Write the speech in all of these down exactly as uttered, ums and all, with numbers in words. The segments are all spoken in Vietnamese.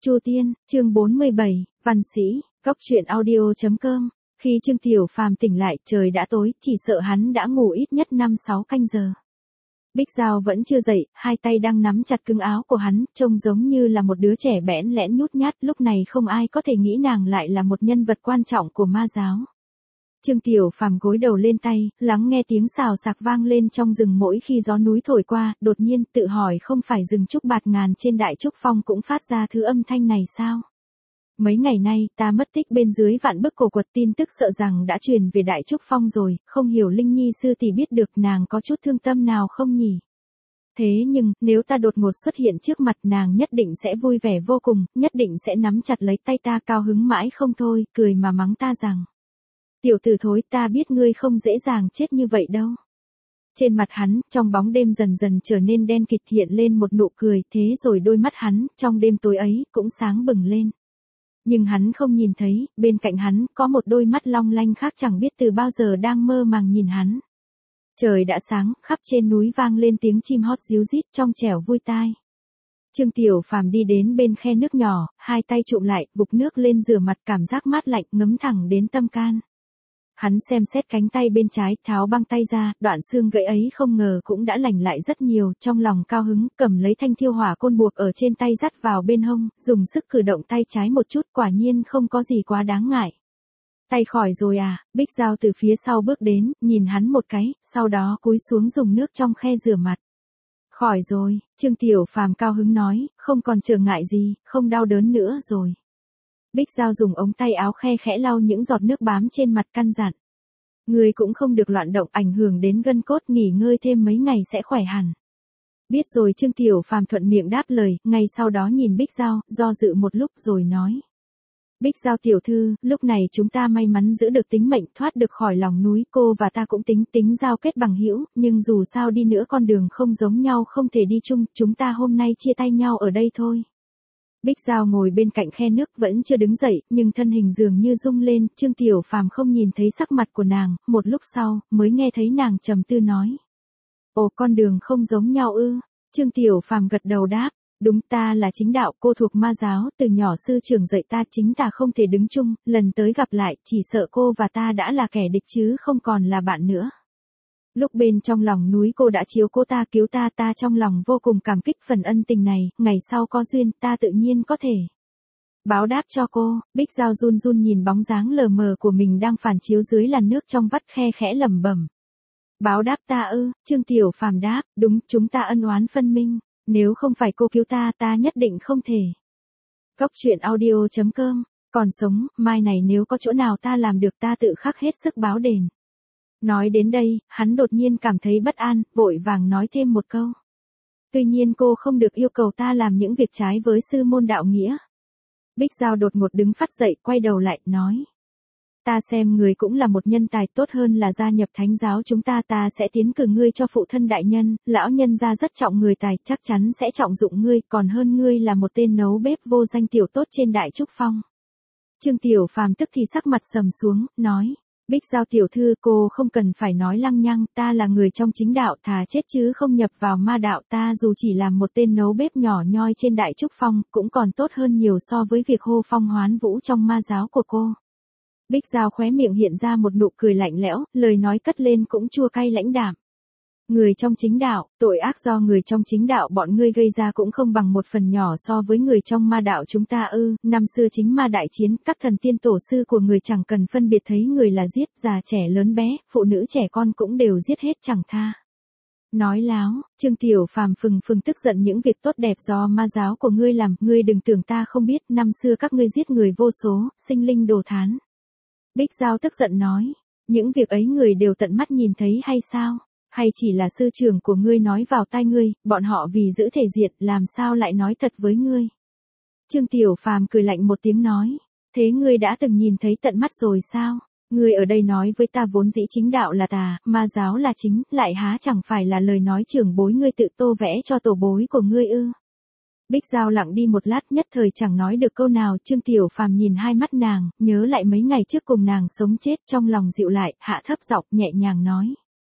Chu Tiên, chương bốn mươi bảy, Văn Sĩ, Cốc truyện audio chấm com. Khi Trương Tiểu Phàm tỉnh lại, trời đã tối, chỉ sợ hắn đã ngủ ít nhất năm sáu canh giờ. Bích Giao vẫn chưa dậy, hai tay đang nắm chặt cứng áo của hắn, trông giống như là một đứa trẻ bẽn lẽn nhút nhát, lúc này không ai có thể nghĩ nàng lại là một nhân vật quan trọng của ma giáo. Trương Tiểu Phàm gối đầu lên tay, lắng nghe tiếng xào xạc vang lên trong rừng mỗi khi gió núi thổi qua, đột nhiên tự hỏi không phải rừng trúc bạt ngàn trên Đại Trúc Phong cũng phát ra thứ âm thanh này sao? Mấy ngày nay, ta mất tích bên dưới vạn bức cổ quật, tin tức sợ rằng đã truyền về Đại Trúc Phong rồi, không hiểu Linh Nhi sư tỷ biết được nàng có chút thương tâm nào không nhỉ? Thế nhưng, nếu ta đột ngột xuất hiện trước mặt nàng nhất định sẽ vui vẻ vô cùng, nhất định sẽ nắm chặt lấy tay ta cao hứng mãi không thôi, cười mà mắng ta rằng: tiểu tử thối, ta biết ngươi không dễ dàng chết như vậy đâu. Trên mặt hắn, trong bóng đêm dần dần trở nên đen kịt, hiện lên một nụ cười, thế rồi đôi mắt hắn, trong đêm tối ấy, cũng sáng bừng lên. Nhưng hắn không nhìn thấy, bên cạnh hắn, có một đôi mắt long lanh khác chẳng biết từ bao giờ đang mơ màng nhìn hắn. Trời đã sáng, khắp trên núi vang lên tiếng chim hót ríu rít trong trẻo vui tai. Trương Tiểu Phàm đi đến bên khe nước nhỏ, hai tay trụm lại, vục nước lên rửa mặt, cảm giác mát lạnh ngấm thẳng đến tâm can. Hắn xem xét cánh tay bên trái, tháo băng tay ra, đoạn xương gãy ấy không ngờ cũng đã lành lại rất nhiều, trong lòng cao hứng, cầm lấy thanh thiêu hỏa côn buộc ở trên tay dắt vào bên hông, dùng sức cử động tay trái một chút, quả nhiên không có gì quá đáng ngại. Tay khỏi rồi à? Bích Giao từ phía sau bước đến, nhìn hắn một cái, sau đó cúi xuống dùng nước trong khe rửa mặt. Khỏi rồi, Trương Tiểu Phàm cao hứng nói, không còn trở ngại gì, không đau đớn nữa rồi. Bích Giao dùng ống tay áo khe khẽ lau những giọt nước bám trên mặt, căn dặn: ngươi cũng không được loạn động, ảnh hưởng đến gân cốt, nghỉ ngơi thêm mấy ngày sẽ khỏe hẳn. Biết rồi. Trương Tiểu Phàm thuận miệng đáp lời, ngay sau đó nhìn Bích Giao, do dự một lúc rồi nói: Bích Giao tiểu thư, lúc này chúng ta may mắn giữ được tính mệnh, thoát được khỏi lòng núi, cô và ta cũng tính tính giao kết bằng hữu, nhưng dù sao đi nữa con đường không giống nhau, không thể đi chung, chúng ta hôm nay chia tay nhau ở đây thôi. Bích Giao ngồi bên cạnh khe nước vẫn chưa đứng dậy, nhưng thân hình dường như rung lên, Trương Tiểu Phàm không nhìn thấy sắc mặt của nàng, một lúc sau, mới nghe thấy nàng trầm tư nói: ồ, con đường không giống nhau ư? Trương Tiểu Phàm gật đầu đáp: đúng, ta là chính đạo, cô thuộc ma giáo, từ nhỏ sư trưởng dạy ta, chính ta không thể đứng chung, lần tới gặp lại, chỉ sợ cô và ta đã là kẻ địch chứ không còn là bạn nữa. Lúc bên trong lòng núi cô đã chiếu cố ta, cứu ta, ta trong lòng vô cùng cảm kích phần ân tình này, ngày sau có duyên, ta tự nhiên có thể báo đáp cho cô. Bích Giao run run nhìn bóng dáng lờ mờ của mình đang phản chiếu dưới làn nước trong vắt khe, khẽ lẩm bẩm: báo đáp ta ư? Trương Tiểu Phàm đáp: đúng, chúng ta ân oán phân minh, nếu không phải cô cứu ta, ta nhất định không thể. Cốc truyện audio chấm com. Còn sống, mai này nếu có chỗ nào ta làm được, ta tự khắc hết sức báo đền. Nói đến đây, hắn đột nhiên cảm thấy bất an, vội vàng nói thêm một câu: tuy nhiên cô không được yêu cầu ta làm những việc trái với sư môn đạo nghĩa. Bích Giao đột ngột đứng phắt dậy, quay đầu lại, nói: ta xem người cũng là một nhân tài, tốt hơn là gia nhập thánh giáo chúng ta, ta sẽ tiến cử ngươi cho phụ thân đại nhân, lão nhân gia rất trọng người tài, chắc chắn sẽ trọng dụng ngươi, còn hơn ngươi là một tên nấu bếp vô danh tiểu tốt trên Đại Trúc Phong. Trương Tiểu Phàm tức thì sắc mặt sầm xuống, nói: Bích Giao tiểu thư, cô không cần phải nói lăng nhăng, ta là người trong chính đạo, thà chết chứ không nhập vào ma đạo, ta dù chỉ làm một tên nấu bếp nhỏ nhoi trên Đại Trúc Phong, cũng còn tốt hơn nhiều so với việc hô phong hoán vũ trong ma giáo của cô. Bích Giao khóe miệng hiện ra một nụ cười lạnh lẽo, lời nói cất lên cũng chua cay lãnh đạm. Người trong chính đạo, tội ác do người trong chính đạo bọn ngươi gây ra cũng không bằng một phần nhỏ so với người trong ma đạo chúng ta ư? Năm xưa chính ma đại chiến, các thần tiên tổ sư của người chẳng cần phân biệt thấy người là giết, già trẻ lớn bé, phụ nữ trẻ con cũng đều giết hết chẳng tha. Nói láo. Trương Tiểu Phàm phừng phừng tức giận: những việc tốt đẹp do ma giáo của ngươi làm, ngươi đừng tưởng ta không biết, năm xưa các ngươi giết người vô số, sinh linh đồ thán. Bích Giao tức giận nói: những việc ấy người đều tận mắt nhìn thấy hay sao? Hay chỉ là sư trưởng của ngươi nói vào tai ngươi, bọn họ vì giữ thể diện, làm sao lại nói thật với ngươi? Trương Tiểu Phàm cười lạnh một tiếng nói: thế ngươi đã từng nhìn thấy tận mắt rồi sao? Ngươi ở đây nói với ta vốn dĩ chính đạo là tà, ma giáo là chính, lại há chẳng phải là lời nói trưởng bối ngươi tự tô vẽ cho tổ bối của ngươi ư? Bích Giao lặng đi một lát, nhất thời chẳng nói được câu nào. Trương Tiểu Phàm nhìn hai mắt nàng, nhớ lại mấy ngày trước cùng nàng sống chết, trong lòng dịu lại, hạ thấp giọng nhẹ nhàng nói: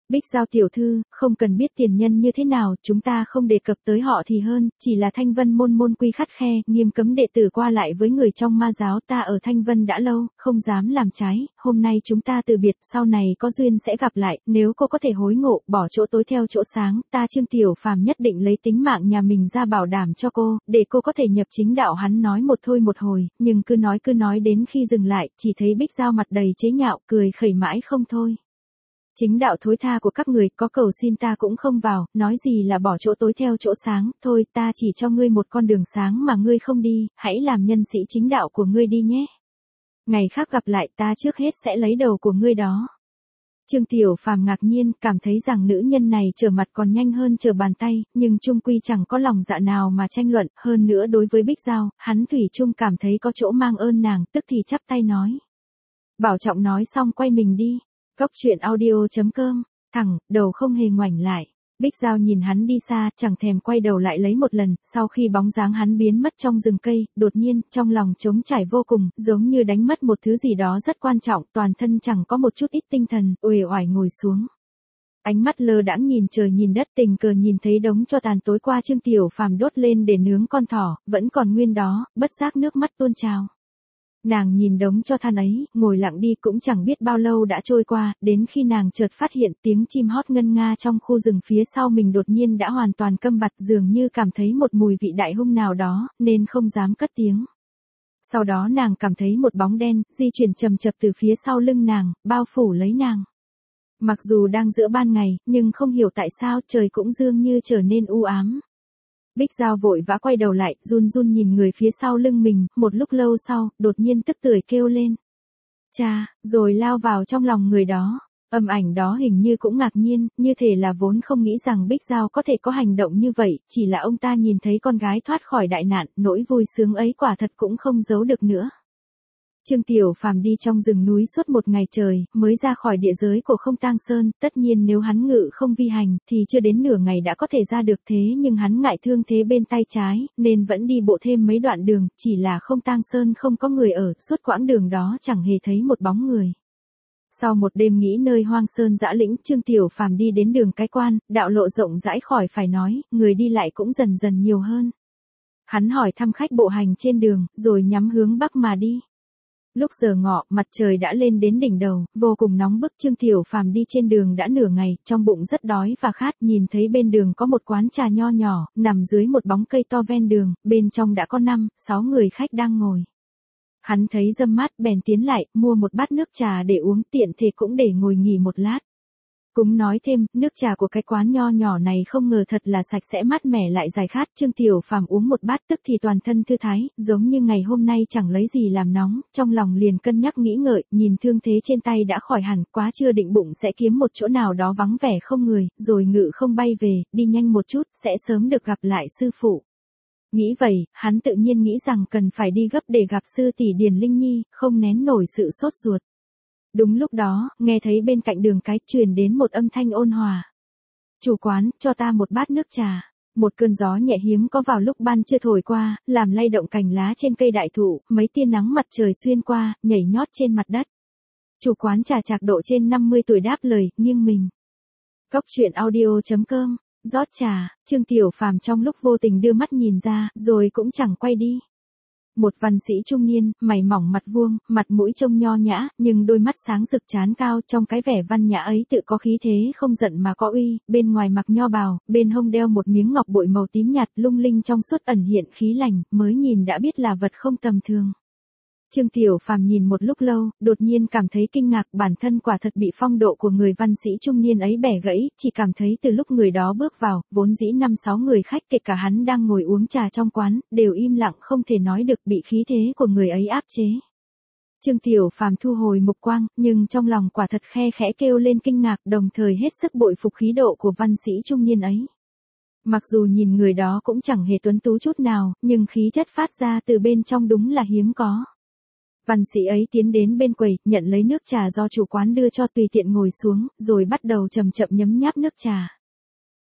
Bích Giao tiểu thư, không cần biết tiền nhân như thế nào, chúng ta không đề cập tới họ thì hơn, chỉ là Thanh Vân môn môn quy khắt khe, nghiêm cấm đệ tử qua lại với người trong ma giáo, ta ở Thanh Vân đã lâu, không dám làm trái, hôm nay chúng ta từ biệt, sau này có duyên sẽ gặp lại, nếu cô có thể hối ngộ, bỏ chỗ tối theo chỗ sáng, ta Trương Tiểu Phàm nhất định lấy tính mạng nhà mình ra bảo đảm cho cô, để cô có thể nhập chính đạo. Hắn nói một thôi một hồi, nhưng cứ nói cứ nói đến khi dừng lại, chỉ thấy Bích Giao mặt đầy chế nhạo, cười khẩy mãi không thôi. Chính đạo thối tha của các người, có cầu xin ta cũng không vào, nói gì là bỏ chỗ tối theo chỗ sáng, thôi ta chỉ cho ngươi một con đường sáng mà ngươi không đi, hãy làm nhân sĩ chính đạo của ngươi đi nhé. Ngày khác gặp lại ta trước hết sẽ lấy đầu của ngươi đó. Trương Tiểu Phàm ngạc nhiên, cảm thấy rằng nữ nhân này trở mặt còn nhanh hơn trở bàn tay, nhưng chung quy chẳng có lòng dạ nào mà tranh luận, hơn nữa đối với Bích Giao, hắn thủy chung cảm thấy có chỗ mang ơn nàng, tức thì chắp tay nói. Bảo trọng nói xong quay mình đi. Cốc truyện audio chấm com, thẳng, đầu không hề ngoảnh lại. Bích Giao nhìn hắn đi xa, chẳng thèm quay đầu lại lấy một lần, sau khi bóng dáng hắn biến mất trong rừng cây, đột nhiên, trong lòng trống trải vô cùng, giống như đánh mất một thứ gì đó rất quan trọng, toàn thân chẳng có một chút ít tinh thần, uể oải ngồi xuống. Ánh mắt lơ đãng nhìn trời nhìn đất, tình cờ nhìn thấy đống tro tàn tối qua Trương Tiểu Phàm đốt lên để nướng con thỏ, vẫn còn nguyên đó, bất giác nước mắt tuôn trào. Nàng nhìn đống cho than ấy, ngồi lặng đi cũng chẳng biết bao lâu đã trôi qua, đến khi nàng chợt phát hiện tiếng chim hót ngân nga trong khu rừng phía sau mình đột nhiên đã hoàn toàn câm bặt, dường như cảm thấy một mùi vị đại hung nào đó, nên không dám cất tiếng. Sau đó nàng cảm thấy một bóng đen, di chuyển chậm chậm từ phía sau lưng nàng, bao phủ lấy nàng. Mặc dù đang giữa ban ngày, nhưng không hiểu tại sao trời cũng dường như trở nên u ám. Bích Giao vội vã quay đầu lại, run run nhìn người phía sau lưng mình, một lúc lâu sau, đột nhiên tức tưởi kêu lên. Cha, rồi lao vào trong lòng người đó. Âm ảnh đó hình như cũng ngạc nhiên, như thể là vốn không nghĩ rằng Bích Giao có thể có hành động như vậy, chỉ là ông ta nhìn thấy con gái thoát khỏi đại nạn, nỗi vui sướng ấy quả thật cũng không giấu được nữa. Trương Tiểu Phàm đi trong rừng núi suốt một ngày trời, mới ra khỏi địa giới của Không Tang Sơn, tất nhiên nếu hắn ngự không vi hành, thì chưa đến nửa ngày đã có thể ra được, thế nhưng hắn ngại thương thế bên tay trái, nên vẫn đi bộ thêm mấy đoạn đường, chỉ là Không Tang Sơn không có người ở, suốt quãng đường đó chẳng hề thấy một bóng người. Sau một đêm nghỉ nơi hoang sơn dã lĩnh, Trương Tiểu Phàm đi đến đường Cái Quan, đạo lộ rộng rãi khỏi phải nói, người đi lại cũng dần dần nhiều hơn. Hắn hỏi thăm khách bộ hành trên đường, rồi nhắm hướng bắc mà đi. Lúc giờ ngọ, mặt trời đã lên đến đỉnh đầu, vô cùng nóng bức. Trương Tiểu Phàm đi trên đường đã nửa ngày, trong bụng rất đói và khát, nhìn thấy bên đường có một quán trà nho nhỏ, nằm dưới một bóng cây to ven đường, bên trong đã có năm, sáu người khách đang ngồi. Hắn thấy râm mát, bèn tiến lại, mua một bát nước trà để uống, tiện thể cũng để ngồi nghỉ một lát. Cũng nói thêm, nước trà của cái quán nho nhỏ này không ngờ thật là sạch sẽ mát mẻ lại giải khát. Trương Tiểu Phàm uống một bát tức thì toàn thân thư thái, giống như ngày hôm nay chẳng lấy gì làm nóng, trong lòng liền cân nhắc nghĩ ngợi, nhìn thương thế trên tay đã khỏi hẳn, quá chưa định bụng sẽ kiếm một chỗ nào đó vắng vẻ không người, rồi ngự không bay về, đi nhanh một chút, sẽ sớm được gặp lại sư phụ. Nghĩ vậy, hắn tự nhiên nghĩ rằng cần phải đi gấp để gặp sư tỷ Điền Linh Nhi, không nén nổi sự sốt ruột. Đúng lúc đó, nghe thấy bên cạnh đường cái truyền đến một âm thanh ôn hòa. Chủ quán, cho ta một bát nước trà. Một cơn gió nhẹ hiếm có vào lúc ban trưa thổi qua, làm lay động cành lá trên cây đại thụ, mấy tia nắng mặt trời xuyên qua, nhảy nhót trên mặt đất. Chủ quán trà chạc độ trên năm mươi tuổi đáp lời, nghiêng mình. Cốc truyện audio chấm com, rót trà, Trương Tiểu Phàm trong lúc vô tình đưa mắt nhìn ra, rồi cũng chẳng quay đi. Một văn sĩ trung niên, mày mỏng mặt vuông, mặt mũi trông nho nhã, nhưng đôi mắt sáng rực trán cao, trong cái vẻ văn nhã ấy tự có khí thế không giận mà có uy, bên ngoài mặc nho bào, bên hông đeo một miếng ngọc bội màu tím nhạt lung linh trong suốt ẩn hiện khí lành, mới nhìn đã biết là vật không tầm thường. Trương Tiểu Phàm nhìn một lúc lâu, đột nhiên cảm thấy kinh ngạc, bản thân quả thật bị phong độ của người văn sĩ trung niên ấy bẻ gãy, chỉ cảm thấy từ lúc người đó bước vào, vốn dĩ năm sáu người khách kể cả hắn đang ngồi uống trà trong quán, đều im lặng không thể nói được, bị khí thế của người ấy áp chế. Trương Tiểu Phàm thu hồi mục quang, nhưng trong lòng quả thật khe khẽ kêu lên kinh ngạc, đồng thời hết sức bội phục khí độ của văn sĩ trung niên ấy. Mặc dù nhìn người đó cũng chẳng hề tuấn tú chút nào, nhưng khí chất phát ra từ bên trong đúng là hiếm có. Văn sĩ ấy tiến đến bên quầy, nhận lấy nước trà do chủ quán đưa cho, tùy tiện ngồi xuống, rồi bắt đầu chậm chậm nhấm nháp nước trà.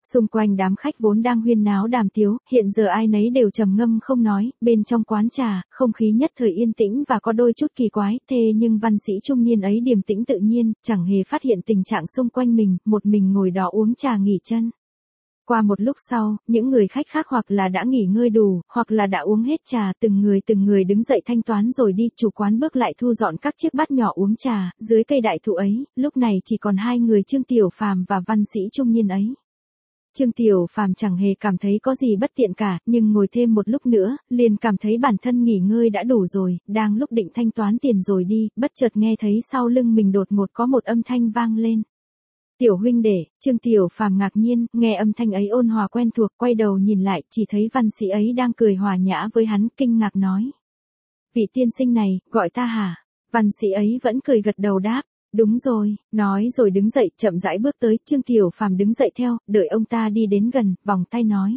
Xung quanh đám khách vốn đang huyên náo đàm tiếu, hiện giờ ai nấy đều trầm ngâm không nói, bên trong quán trà, không khí nhất thời yên tĩnh và có đôi chút kỳ quái, thế nhưng văn sĩ trung niên ấy điềm tĩnh tự nhiên, chẳng hề phát hiện tình trạng xung quanh mình, một mình ngồi đó uống trà nghỉ chân. Qua một lúc sau, những người khách khác hoặc là đã nghỉ ngơi đủ, hoặc là đã uống hết trà, từng người từng người đứng dậy thanh toán rồi đi, chủ quán bước lại thu dọn các chiếc bát nhỏ uống trà, dưới cây đại thụ ấy, lúc này chỉ còn hai người Trương Tiểu Phàm và văn sĩ trung niên ấy. Trương Tiểu Phàm chẳng hề cảm thấy có gì bất tiện cả, nhưng ngồi thêm một lúc nữa, liền cảm thấy bản thân nghỉ ngơi đã đủ rồi, đang lúc định thanh toán tiền rồi đi, bất chợt nghe thấy sau lưng mình đột ngột có một âm thanh vang lên. Tiểu huynh đệ, Trương Tiểu Phàm ngạc nhiên, nghe âm thanh ấy ôn hòa quen thuộc, quay đầu nhìn lại, chỉ thấy văn sĩ ấy đang cười hòa nhã với hắn, kinh ngạc nói. Vị tiên sinh này, gọi ta hả? Văn sĩ ấy vẫn cười gật đầu đáp. Đúng rồi, nói rồi đứng dậy, chậm rãi bước tới, Trương Tiểu Phàm đứng dậy theo, đợi ông ta đi đến gần, vòng tay nói.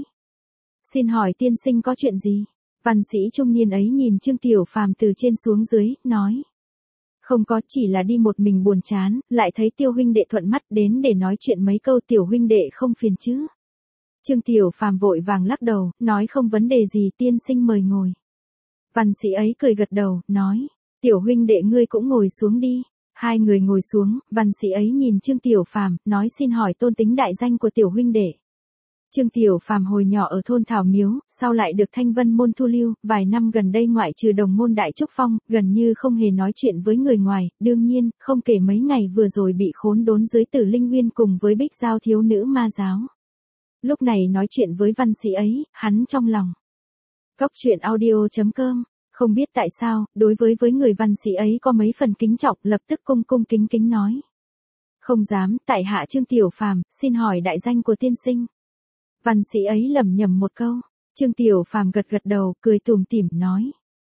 Xin hỏi tiên sinh có chuyện gì? Văn sĩ trung niên ấy nhìn Trương Tiểu Phàm từ trên xuống dưới, nói. Không có, chỉ là đi một mình buồn chán, lại thấy Tiêu huynh đệ thuận mắt đến để nói chuyện mấy câu, Tiểu huynh đệ không phiền chứ? Trương Tiểu Phàm vội vàng lắc đầu, nói không vấn đề gì, tiên sinh mời ngồi. Văn sĩ ấy cười gật đầu, nói. Tiểu huynh đệ ngươi cũng ngồi xuống đi. Hai người ngồi xuống, văn sĩ ấy nhìn Trương Tiểu Phàm, nói xin hỏi tôn tính đại danh của Tiểu huynh đệ. Trương Tiểu Phàm hồi nhỏ ở thôn Thảo Miếu, sau lại được Thanh Vân môn thu lưu, vài năm gần đây ngoại trừ đồng môn Đại Trúc Phong, gần như không hề nói chuyện với người ngoài, đương nhiên, không kể mấy ngày vừa rồi bị khốn đốn dưới Tử Linh Nguyên cùng với Bích Giao thiếu nữ ma giáo. Lúc này nói chuyện với văn sĩ ấy, hắn trong lòng. Cốc truyện audio chấm com. Không biết tại sao, đối với với người văn sĩ ấy có mấy phần kính trọng, lập tức cung cung kính kính nói. Không dám, tại hạ Trương Tiểu Phàm, xin hỏi đại danh của tiên sinh. Văn sĩ ấy lẩm nhẩm một câu, Trương Tiểu Phàm gật gật đầu, cười tủm tỉm nói.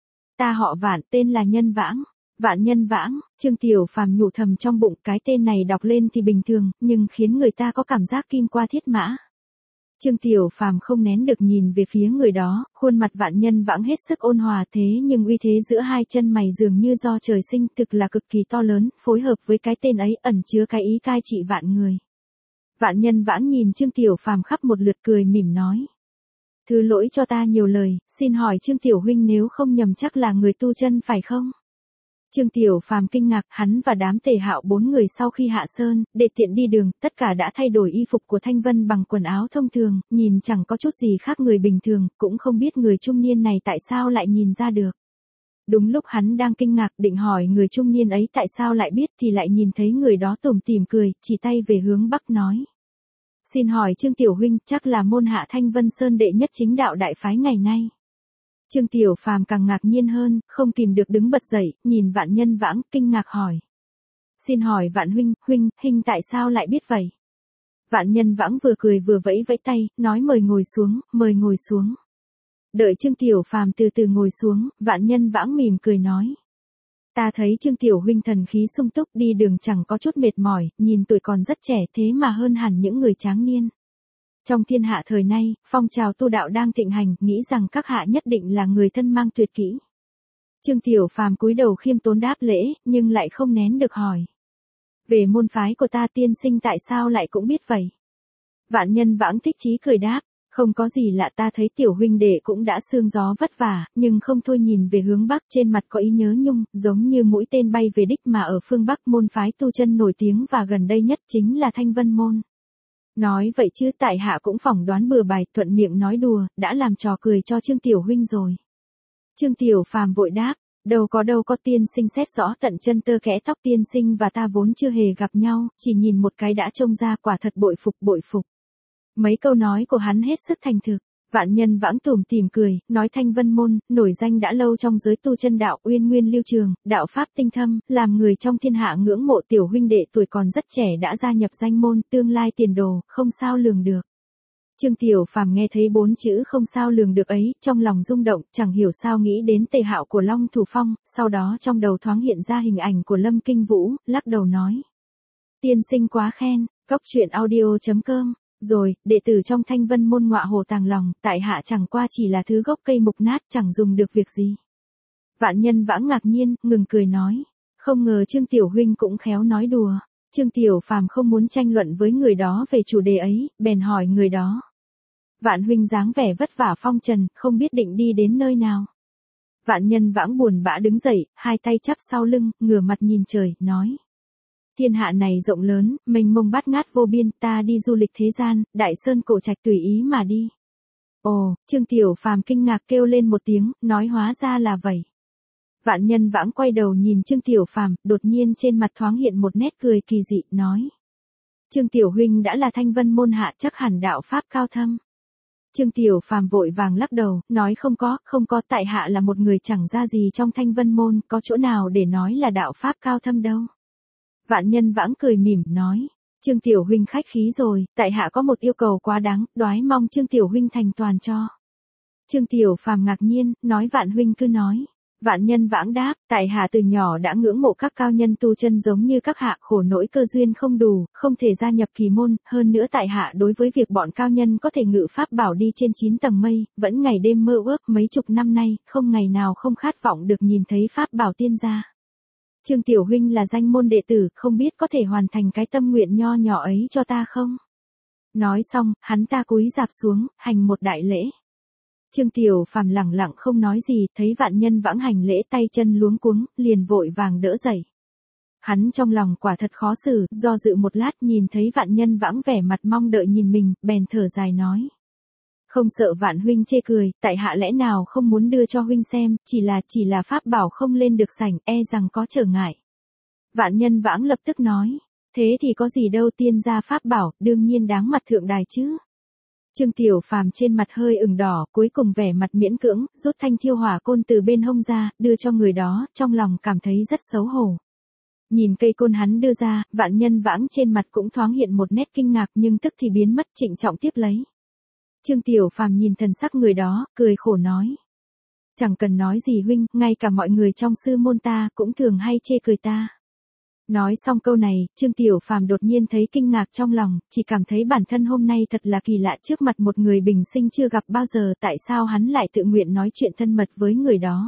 Ta họ Vạn, tên là Nhân Vãng. Vạn Nhân Vãng, Trương Tiểu Phàm nhủ thầm trong bụng, cái tên này đọc lên thì bình thường, nhưng khiến người ta có cảm giác kim qua thiết mã. Trương Tiểu Phàm không nén được nhìn về phía người đó, khuôn mặt Vạn Nhân Vãng hết sức ôn hòa thế nhưng uy thế giữa hai chân mày dường như do trời sinh, thực là cực kỳ to lớn, phối hợp với cái tên ấy ẩn chứa cái ý cai trị vạn người. Vạn Nhân Vãng nhìn Trương Tiểu Phàm khắp một lượt cười mỉm nói. Thứ lỗi cho ta nhiều lời, xin hỏi Trương Tiểu huynh nếu không nhầm chắc là người tu chân phải không? Trương Tiểu Phàm kinh ngạc, hắn và đám Tề Hạo bốn người sau khi hạ sơn, để tiện đi đường, tất cả đã thay đổi y phục của Thanh Vân bằng quần áo thông thường, nhìn chẳng có chút gì khác người bình thường, cũng không biết người trung niên này tại sao lại nhìn ra được. Đúng lúc hắn đang kinh ngạc định hỏi người trung niên ấy tại sao lại biết thì lại nhìn thấy người đó tủm tỉm cười, chỉ tay về hướng bắc nói. Xin hỏi Trương Tiểu huynh, chắc là môn hạ Thanh Vân Sơn đệ nhất chính đạo đại phái ngày nay. Trương Tiểu Phàm càng ngạc nhiên hơn, không kìm được đứng bật dậy, nhìn Vạn Nhân Vãng, kinh ngạc hỏi. Xin hỏi Vạn huynh, huynh, huynh tại sao lại biết vậy? Vạn Nhân Vãng vừa cười vừa vẫy vẫy tay, nói mời ngồi xuống, mời ngồi xuống. Đợi Trương Tiểu Phàm từ từ ngồi xuống, Vạn Nhân Vãng mỉm cười nói. Ta thấy Trương Tiểu huynh thần khí sung túc, đi đường chẳng có chút mệt mỏi, nhìn tuổi còn rất trẻ thế mà hơn hẳn những người tráng niên. Trong thiên hạ thời nay, phong trào tu đạo đang thịnh hành, nghĩ rằng các hạ nhất định là người thân mang tuyệt kỹ. Trương Tiểu Phàm cúi đầu khiêm tốn đáp lễ, nhưng lại không nén được hỏi. Về môn phái của ta tiên sinh tại sao lại cũng biết vậy? Vạn Nhân Vãng thích chí cười đáp, không có gì lạ, ta thấy Tiểu huynh đệ cũng đã sương gió vất vả, nhưng không thôi nhìn về hướng Bắc trên mặt có ý nhớ nhung, giống như mũi tên bay về đích mà ở phương Bắc môn phái tu chân nổi tiếng và gần đây nhất chính là Thanh Vân Môn. Nói vậy chứ tại hạ cũng phỏng đoán bừa bãi, thuận miệng nói đùa, đã làm trò cười cho Trương Tiểu huynh rồi. Trương Tiểu Phàm vội đáp, đâu có đâu có, tiên sinh xét rõ tận chân tơ kẽ tóc, tiên sinh và ta vốn chưa hề gặp nhau, chỉ nhìn một cái đã trông ra, quả thật bội phục bội phục. Mấy câu nói của hắn hết sức thành thực. Vạn Nhân Vãng tủm tỉm cười, nói Thanh Vân Môn, nổi danh đã lâu trong giới tu chân đạo, uyên nguyên lưu trường, đạo pháp tinh thâm, làm người trong thiên hạ ngưỡng mộ. Tiểu huynh đệ tuổi còn rất trẻ đã gia nhập danh môn, tương lai tiền đồ, không sao lường được. Trương Tiểu Phàm nghe thấy bốn chữ không sao lường được ấy, trong lòng rung động, chẳng hiểu sao nghĩ đến Tề Hạo của Long Thủ Phong, sau đó trong đầu thoáng hiện ra hình ảnh của Lâm Kinh Vũ, lắc đầu nói. Tiên sinh quá khen, cốc truyện audio chấm com. Rồi, đệ tử trong Thanh Vân Môn ngọa hồ tàng lòng, tại hạ chẳng qua chỉ là thứ gốc cây mục nát, chẳng dùng được việc gì. Vạn Nhân Vãng ngạc nhiên, ngừng cười nói. Không ngờ Trương Tiểu huynh cũng khéo nói đùa. Trương Tiểu Phàm không muốn tranh luận với người đó về chủ đề ấy, bèn hỏi người đó. Vạn huynh dáng vẻ vất vả phong trần, không biết định đi đến nơi nào. Vạn Nhân Vãng buồn bã đứng dậy, hai tay chắp sau lưng, ngửa mặt nhìn trời, nói. Thiên hạ này rộng lớn, mênh mông bát ngát vô biên, ta đi du lịch thế gian, đại sơn cổ trạch tùy ý mà đi. Ồ, Trương Tiểu Phàm kinh ngạc kêu lên một tiếng, nói hóa ra là vậy. Vạn Nhân Vãng quay đầu nhìn Trương Tiểu Phàm, đột nhiên trên mặt thoáng hiện một nét cười kỳ dị, nói. Trương Tiểu huynh đã là Thanh Vân môn hạ, chắc hẳn đạo pháp cao thâm. Trương Tiểu Phàm vội vàng lắc đầu, nói không có, không có, tại hạ là một người chẳng ra gì trong Thanh Vân môn, có chỗ nào để nói là đạo pháp cao thâm đâu. Vạn Nhân Vãng cười mỉm, nói. Trương Tiểu huynh khách khí rồi, tại hạ có một yêu cầu quá đáng, đoái mong Trương Tiểu huynh thành toàn cho. Trương Tiểu Phàm ngạc nhiên, nói Vạn huynh cứ nói. Vạn Nhân Vãng đáp, tại hạ từ nhỏ đã ngưỡng mộ các cao nhân tu chân giống như các hạ, khổ nỗi cơ duyên không đủ, không thể gia nhập kỳ môn, hơn nữa tại hạ đối với việc bọn cao nhân có thể ngự pháp bảo đi trên chín tầng mây, vẫn ngày đêm mơ ước, mấy chục năm nay, không ngày nào không khát vọng được nhìn thấy pháp bảo tiên gia. Trương Tiểu huynh là danh môn đệ tử, không biết có thể hoàn thành cái tâm nguyện nho nhỏ ấy cho ta không? Nói xong, hắn ta cúi rạp xuống, hành một đại lễ. Trương Tiểu Phàm lẳng lặng không nói gì, thấy Vạn Nhân Vãng hành lễ tay chân luống cuống, liền vội vàng đỡ dậy. Hắn trong lòng quả thật khó xử, do dự một lát nhìn thấy Vạn Nhân Vãng vẻ mặt mong đợi nhìn mình, bèn thở dài nói. Không sợ Vạn huynh chê cười, tại hạ lẽ nào không muốn đưa cho huynh xem, chỉ là chỉ là pháp bảo không lên được sảnh, e rằng có trở ngại. Vạn Nhân Vãng lập tức nói, thế thì có gì đâu, tiên gia pháp bảo, đương nhiên đáng mặt thượng đài chứ. Trương Tiểu Phàm trên mặt hơi ửng đỏ, cuối cùng vẻ mặt miễn cưỡng, rút thanh thiêu hỏa côn từ bên hông ra, đưa cho người đó, trong lòng cảm thấy rất xấu hổ. Nhìn cây côn hắn đưa ra, Vạn Nhân Vãng trên mặt cũng thoáng hiện một nét kinh ngạc nhưng tức thì biến mất, trịnh trọng tiếp lấy. Trương Tiểu Phàm nhìn thần sắc người đó, cười khổ nói. Chẳng cần nói gì huynh, ngay cả mọi người trong sư môn ta cũng thường hay chê cười ta. Nói xong câu này, Trương Tiểu Phàm đột nhiên thấy kinh ngạc trong lòng, chỉ cảm thấy bản thân hôm nay thật là kỳ lạ, trước mặt một người bình sinh chưa gặp bao giờ, tại sao hắn lại tự nguyện nói chuyện thân mật với người đó.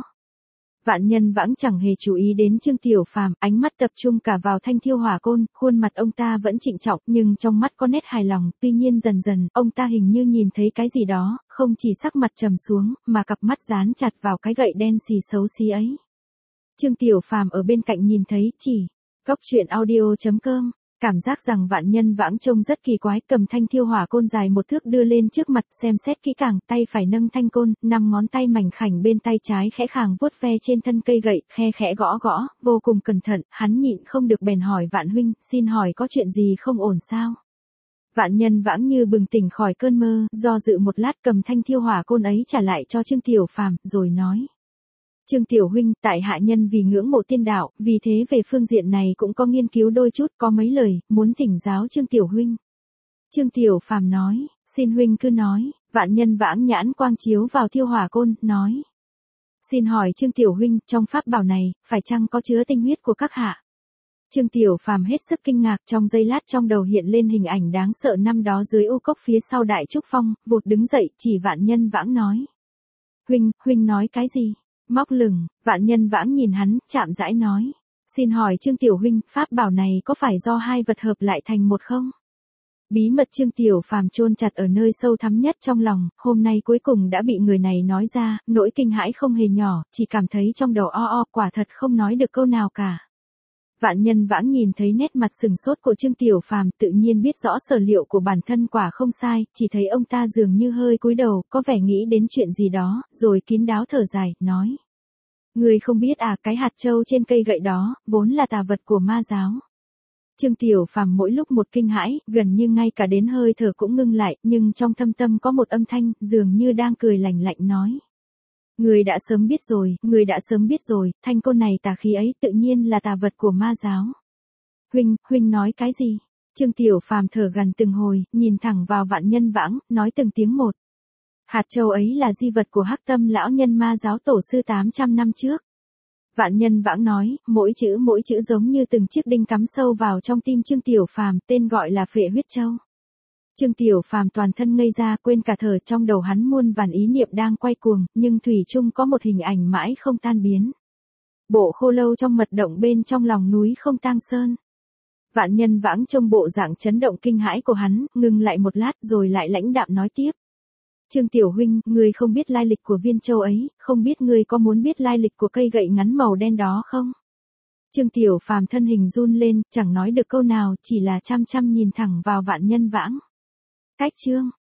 Vạn Nhân Vãng chẳng hề chú ý đến Trương Tiểu Phàm, ánh mắt tập trung cả vào thanh thiêu hỏa côn, khuôn mặt ông ta vẫn trịnh trọng, nhưng trong mắt có nét hài lòng, tuy nhiên dần dần, ông ta hình như nhìn thấy cái gì đó, không chỉ sắc mặt trầm xuống, mà cặp mắt dán chặt vào cái gậy đen xì xấu xí ấy. Trương Tiểu Phàm ở bên cạnh nhìn thấy, chỉ. Cốc truyện audio chấm com, cảm giác rằng Vạn Nhân Vãng trông rất kỳ quái, cầm thanh thiêu hỏa côn dài một thước đưa lên trước mặt, xem xét kỹ càng, tay phải nâng thanh côn, năm ngón tay mảnh khảnh bên tay trái khẽ khàng vuốt ve trên thân cây gậy, khe khẽ gõ gõ, vô cùng cẩn thận, hắn nhịn không được bèn hỏi Vạn huynh, xin hỏi có chuyện gì không ổn sao? Vạn Nhân Vãng như bừng tỉnh khỏi cơn mơ, do dự một lát cầm thanh thiêu hỏa côn ấy trả lại cho Trương Tiểu Phàm, rồi nói. Trương Tiểu huynh, tại hạ nhân vì ngưỡng mộ tiên đạo, vì thế về phương diện này cũng có nghiên cứu đôi chút, có mấy lời, muốn thỉnh giáo Trương Tiểu huynh. Trương Tiểu Phàm nói, xin huynh cứ nói. Vạn Nhân Vãng nhãn quang chiếu vào thiêu hỏa côn, nói. Xin hỏi Trương Tiểu huynh, trong pháp bảo này, phải chăng có chứa tinh huyết của các hạ? Trương Tiểu Phàm hết sức kinh ngạc, trong giây lát trong đầu hiện lên hình ảnh đáng sợ năm đó dưới u cốc phía sau Đại Trúc Phong, vụt đứng dậy, chỉ Vạn Nhân Vãng nói. Huynh, huynh nói cái gì? Móc lửng, Vạn Nhân Vãng nhìn hắn, chạm rãi nói. Xin hỏi Trương Tiểu huynh, pháp bảo này có phải do hai vật hợp lại thành một không? Bí mật Trương Tiểu Phàm chôn chặt ở nơi sâu thẳm nhất trong lòng, hôm nay cuối cùng đã bị người này nói ra, nỗi kinh hãi không hề nhỏ, chỉ cảm thấy trong đầu o o, quả thật không nói được câu nào cả. Vạn Nhân Vãng nhìn thấy nét mặt sừng sốt của Trương Tiểu Phàm, tự nhiên biết rõ sở liệu của bản thân quả không sai, chỉ thấy ông ta dường như hơi cúi đầu, có vẻ nghĩ đến chuyện gì đó, rồi kín đáo thở dài, nói. Người không biết à, cái hạt châu trên cây gậy đó, vốn là tà vật của ma giáo. Trương Tiểu Phàm mỗi lúc một kinh hãi, gần như ngay cả đến hơi thở cũng ngưng lại, nhưng trong thâm tâm có một âm thanh, dường như đang cười lạnh lạnh nói. Người đã sớm biết rồi, người đã sớm biết rồi, thanh côn này tà khí ấy tự nhiên là tà vật của ma giáo. Huynh, huynh nói cái gì? Trương Tiểu Phàm thở gần từng hồi, nhìn thẳng vào Vạn Nhân Vãng, nói từng tiếng một. Hạt châu ấy là di vật của Hắc Tâm lão nhân ma giáo tổ sư tám trăm năm trước. Vạn Nhân Vãng nói, mỗi chữ mỗi chữ giống như từng chiếc đinh cắm sâu vào trong tim Trương Tiểu Phàm, tên gọi là Phệ Huyết Châu. Trương Tiểu Phàm toàn thân ngây ra, quên cả thở, trong đầu hắn muôn vàn ý niệm đang quay cuồng, nhưng thủy chung có một hình ảnh mãi không tan biến. Bộ khô lâu trong mật động bên trong lòng núi Không Tang Sơn. Vạn Nhân Vãng trông bộ dạng chấn động kinh hãi của hắn, ngừng lại một lát rồi lại lãnh đạm nói tiếp. Trương Tiểu huynh, ngươi không biết lai lịch của viên châu ấy, không biết ngươi có muốn biết lai lịch của cây gậy ngắn màu đen đó không? Trương Tiểu Phàm thân hình run lên, chẳng nói được câu nào, chỉ là chăm chăm nhìn thẳng vào Vạn Nhân Vãng. Cách chương